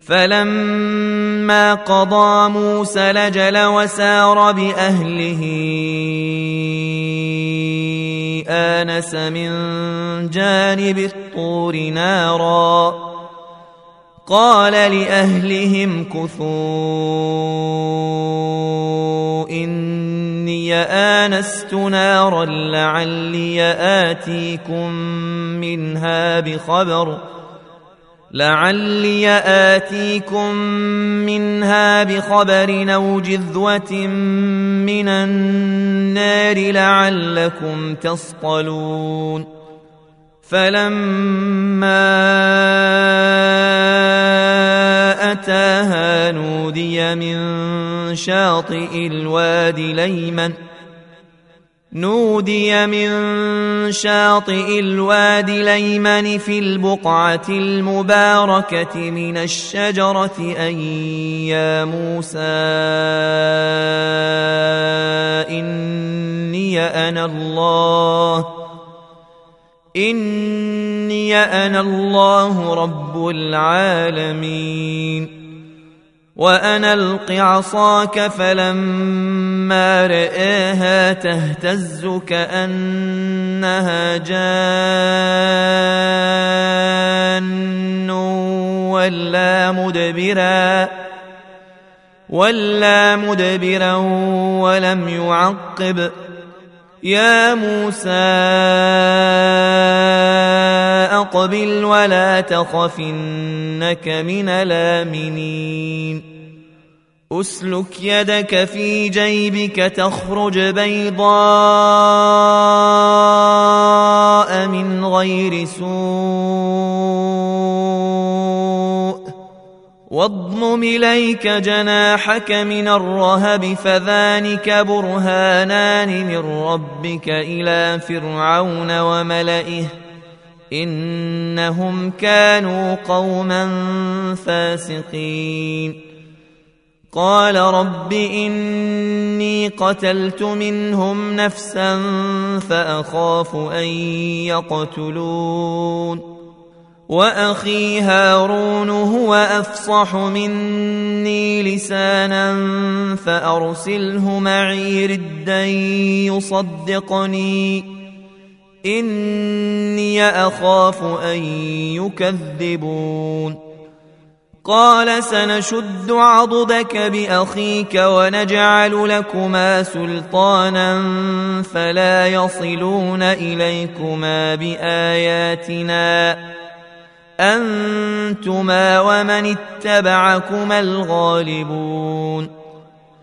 فلما قضى موسى الأجل وسار بأهله آنس من جانب الطور نارا قال لأهلهم كثوا إني آنست نارا لعلي آتيكم منها بخبر أو جذوة من النار لعلكم تصطلون فلما أتاها نودي من شاطئ الوادي الأيمن في البقعة المباركة من الشجرة أن يا موسى إني أنا الله رب العالمين وأنا ألق عصاك فلما رآها تهتز كأنها جان ولا مدبرا ولم يعقب يا موسى أقبل ولا تخف إنك من الآمنين أسلك يدك في جيبك تخرج بيضاء من غير سوء واضمم إليك جناحك من الرهب فذلك برهانان من ربك إلى فرعون وملئه إنهم كانوا قوما فاسقين قال رب إني قتلت منهم نفسا فأخاف أن يقتلون وأخي هارون هو أفصح مني لسانا فأرسله معي ردا يصدقني إني أخاف أن يكذبون قال سنشد عضدك بأخيك ونجعل لكما سلطانا فلا يصلون إليكما بآياتنا أنتما ومن اتبعكما الغالبون